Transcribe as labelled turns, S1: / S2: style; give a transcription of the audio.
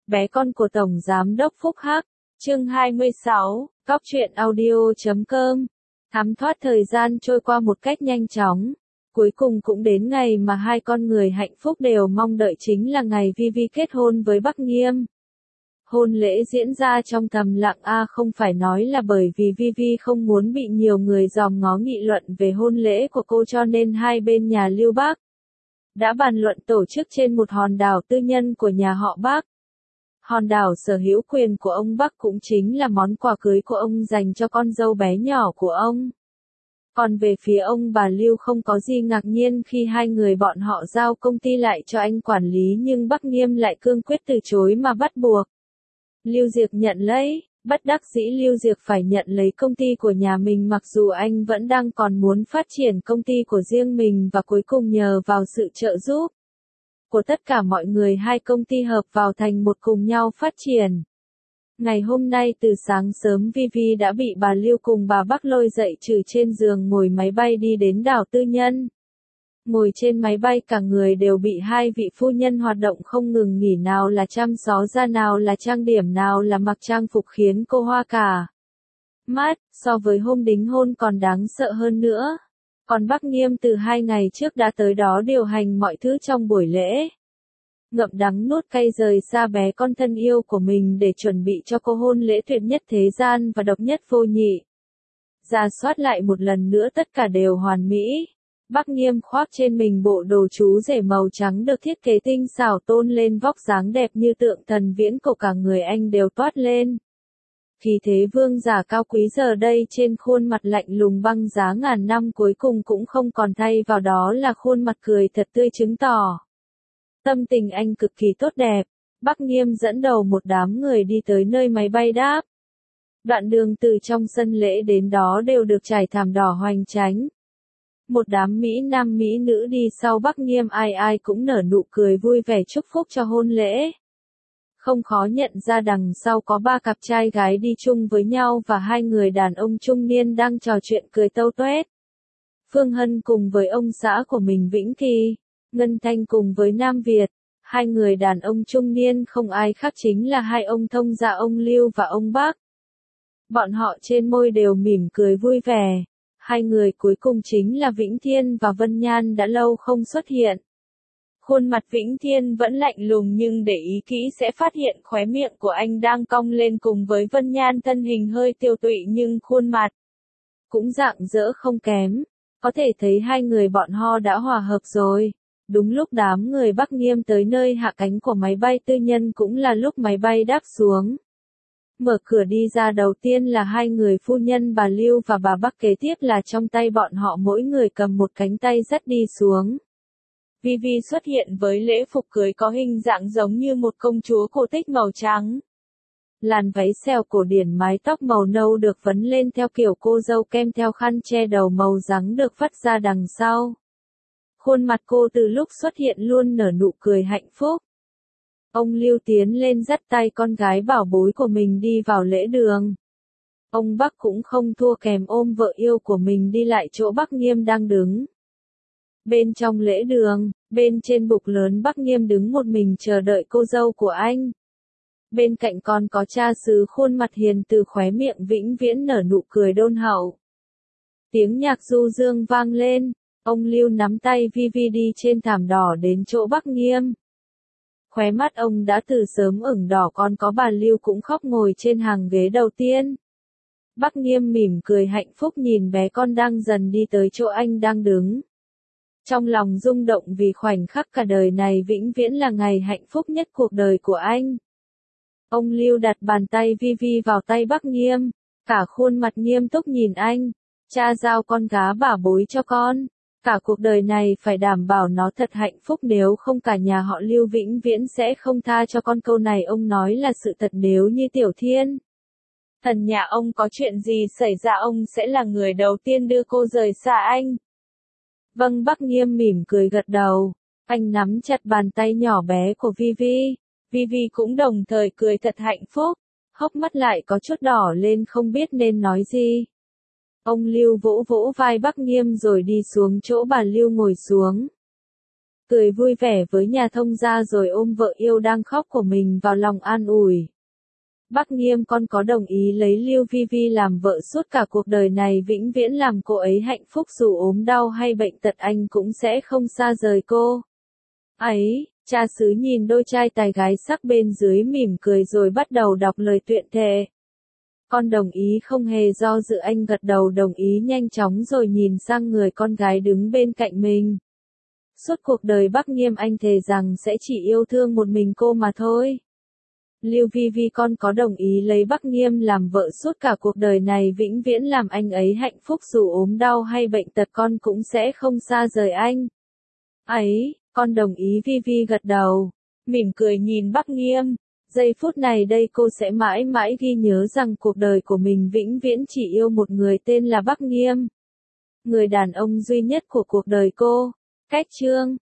S1: Bé con của Tổng Giám đốc Phúc Hắc, chương 26, Cóc truyện audio.com. Thấm thoát thời gian trôi qua một cách nhanh chóng. Cuối cùng cũng đến ngày mà hai con người hạnh phúc đều mong đợi, chính là ngày Vivi kết hôn với Bắc Nghiêm. Hôn lễ diễn ra trong thầm lặng, không phải nói là bởi vì Vivi không muốn bị nhiều người dòm ngó nghị luận về hôn lễ của cô cho nên hai bên nhà Lưu Bắc đã bàn luận tổ chức trên một hòn đảo tư nhân của nhà họ Bắc. Hòn đảo sở hữu quyền của ông Bắc cũng chính là món quà cưới của ông dành cho con dâu bé nhỏ của ông. Còn về phía ông bà Lưu không có gì ngạc nhiên khi hai người bọn họ giao công ty lại cho anh quản lý, nhưng Bắc Nghiêm lại cương quyết từ chối mà bắt buộc Lưu Diệc nhận lấy. Bất đắc dĩ Lưu Diệc phải nhận lấy công ty của nhà mình, mặc dù anh vẫn đang còn muốn phát triển công ty của riêng mình, và cuối cùng nhờ vào sự trợ giúp của tất cả mọi người, hai công ty hợp vào thành một cùng nhau phát triển. Ngày hôm nay từ sáng sớm Vivi đã bị bà Lưu cùng bà Bắc lôi dậy trừ trên giường, ngồi máy bay đi đến đảo tư nhân. Ngồi trên máy bay cả người đều bị hai vị phu nhân hoạt động không ngừng nghỉ, nào là chăm xó da, nào là trang điểm, nào là mặc trang phục khiến cô hoa cả mắt, so với hôm đính hôn còn đáng sợ hơn nữa. Còn Bắc Nghiêm từ 2 ngày trước đã tới đó điều hành mọi thứ trong buổi lễ. Ngậm đắng nuốt cay rời xa bé con thân yêu của mình để chuẩn bị cho cô hôn lễ tuyệt nhất thế gian và độc nhất vô nhị. Rà soát lại một lần nữa tất cả đều hoàn mỹ. Bắc Nghiêm khoác trên mình bộ đồ chú rể màu trắng được thiết kế tinh xảo, tôn lên vóc dáng đẹp như tượng thần viễn cổ, cả người anh đều toát lên khí thế vương giả cao quý. Giờ đây trên khuôn mặt lạnh lùng băng giá ngàn năm cuối cùng cũng không còn, thay vào đó là khuôn mặt cười thật tươi, chứng tỏ tâm tình anh cực kỳ tốt đẹp. Bắc Nghiêm dẫn đầu một đám người đi tới nơi máy bay đáp. Đoạn đường từ trong sân lễ đến đó đều được trải thảm đỏ hoành tráng. Một đám Mỹ Nam Mỹ nữ đi sau Bắc Nghiêm, ai ai cũng nở nụ cười vui vẻ chúc phúc cho hôn lễ. Không khó nhận ra đằng sau có 3 cặp trai gái đi chung với nhau và 2 người đàn ông trung niên đang trò chuyện cười tâu tuét. Phương Hân cùng với ông xã của mình Vĩnh Kỳ, Ngân Thanh cùng với Nam Việt. 2 người đàn ông trung niên không ai khác chính là hai ông thông gia, ông Lưu và ông Bắc. Bọn họ trên môi đều mỉm cười vui vẻ. 2 người cuối cùng chính là Vĩnh Thiên và Vân Nhan, đã lâu không xuất hiện. Khuôn mặt Vĩnh Thiên vẫn lạnh lùng, nhưng để ý kỹ sẽ phát hiện khóe miệng của anh đang cong lên, cùng với Vân Nhan thân hình hơi tiều tụy nhưng khuôn mặt cũng rạng rỡ không kém. Có thể thấy hai người bọn họ đã hòa hợp rồi. Đúng lúc đám người Bắc Nghiêm tới nơi hạ cánh của máy bay tư nhân, cũng là lúc máy bay đáp xuống. Mở cửa đi ra đầu tiên là 2 người phu nhân bà Lưu và bà Bắc, kế tiếp là trong tay bọn họ mỗi người cầm một cánh tay dắt đi xuống. Vivi xuất hiện với lễ phục cưới có hình dạng giống như một công chúa cổ tích màu trắng. Làn váy xèo cổ điển, mái tóc màu nâu được vấn lên theo kiểu cô dâu, kèm theo khăn che đầu màu trắng được vắt ra đằng sau. Khuôn mặt cô từ lúc xuất hiện luôn nở nụ cười hạnh phúc. Ông Lưu tiến lên dắt tay con gái bảo bối của mình đi vào lễ đường. Ông Bắc cũng không thua kém, ôm vợ yêu của mình đi lại chỗ Bắc Nghiêm đang đứng. Bên trong lễ đường, bên trên bục lớn, Bắc Nghiêm đứng một mình chờ đợi cô dâu của anh. Bên cạnh còn có cha xứ, khuôn mặt hiền từ, khóe miệng vĩnh viễn nở nụ cười đôn hậu. Tiếng nhạc du dương vang lên. Ông Lưu nắm tay Vivi đi trên thảm đỏ đến chỗ Bắc Nghiêm. Khóe mắt ông đã từ sớm ửng đỏ, còn có bà Lưu cũng khóc ngồi trên hàng ghế đầu tiên. Bắc Nghiêm mỉm cười hạnh phúc nhìn bé con đang dần đi tới chỗ anh đang đứng. Trong lòng rung động vì khoảnh khắc cả đời này vĩnh viễn là ngày hạnh phúc nhất cuộc đời của anh. Ông Lưu đặt bàn tay Vivi vào tay Bắc Nghiêm, cả khuôn mặt nghiêm túc nhìn anh. Cha giao con gá bảo bối cho con. Cả cuộc đời này phải đảm bảo nó thật hạnh phúc, nếu không cả nhà họ Lưu vĩnh viễn sẽ không tha cho con. Câu này ông nói là sự thật, nếu như Tiểu Thiên thần nhà ông có chuyện gì xảy ra, ông sẽ là người đầu tiên đưa cô rời xa anh. Vâng, Bắc Nghiêm mỉm cười gật đầu. Anh nắm chặt bàn tay nhỏ bé của Vivi. Vivi cũng đồng thời cười thật hạnh phúc. Hốc mắt lại có chút đỏ lên, không biết nên nói gì. Ông Lưu vỗ vỗ vai Bắc Nghiêm rồi đi xuống chỗ bà Lưu ngồi xuống. cười vui vẻ với nhà thông gia rồi ôm vợ yêu đang khóc của mình vào lòng an ủi. Bác Nghiêm, con có đồng ý lấy Lưu Vi Vi làm vợ suốt cả cuộc đời này, vĩnh viễn làm cô ấy hạnh phúc, dù ốm đau hay bệnh tật anh cũng sẽ không xa rời cô. Ấy, cha xứ nhìn đôi trai tài gái sắc bên dưới mỉm cười rồi bắt đầu đọc lời tuyên thệ. Con đồng ý, không hề do dự anh gật đầu đồng ý nhanh chóng rồi nhìn sang người con gái đứng bên cạnh mình. Suốt cuộc đời Bác Nghiêm anh thề rằng sẽ chỉ yêu thương một mình cô mà thôi. Lưu Vi Vi, con có đồng ý lấy Bác Nghiêm làm vợ suốt cả cuộc đời này, vĩnh viễn làm anh ấy hạnh phúc, dù ốm đau hay bệnh tật con cũng sẽ không xa rời anh. Ấy, con đồng ý. Vi Vi gật đầu, mỉm cười nhìn Bác Nghiêm. Giây phút này đây cô sẽ mãi mãi ghi nhớ rằng cuộc đời của mình vĩnh viễn chỉ yêu một người tên là Bác Nghiêm. Người đàn ông duy nhất của cuộc đời cô. Cách chương